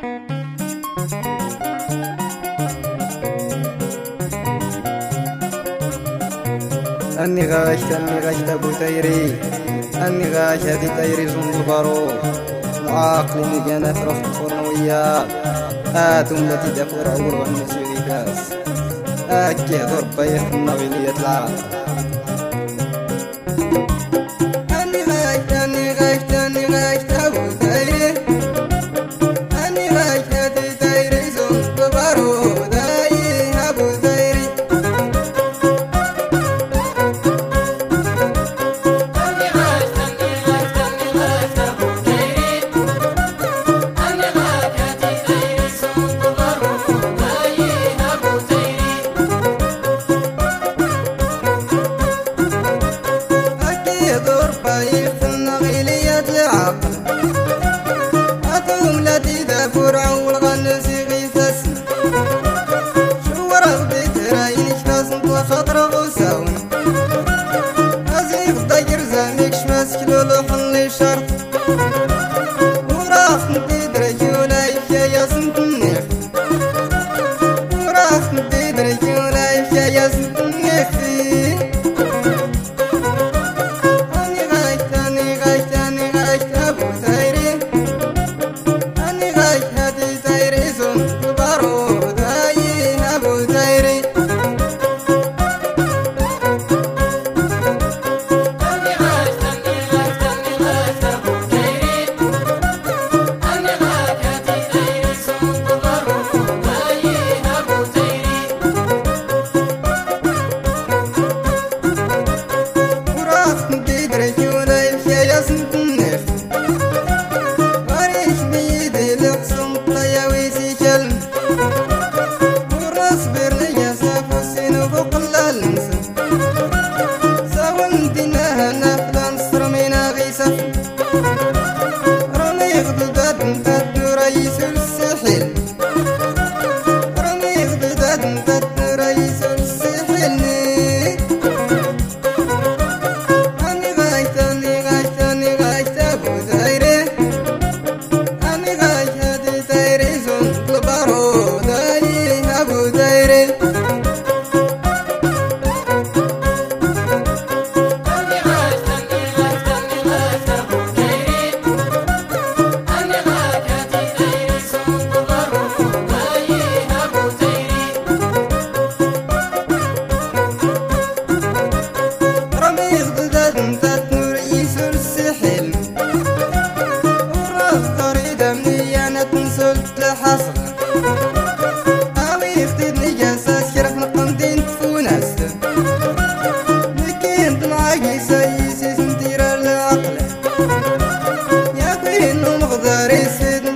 أني غاشت أبو تيري، أني غاش هذي تيري زون البارو العاقل اللي جانا فرح الفرنوية آتم التي دفور عور والنسيري كاس أكي ضرب يخ النغيلية العاقل. أني غاشت أبو تيري، أني غاشت هذي تيري زون البارو داي أبو تيري. خاطر غوساون أزيغ ضير زاميك شماسك لولوح اللي شرط وراف ندي درجولا يا سنت النيف، وراف ندي درجولا يا سنت النيف. أني غايت أبو تيري، أني غايت هادي تيري زون البارو داي أبو تيري. يا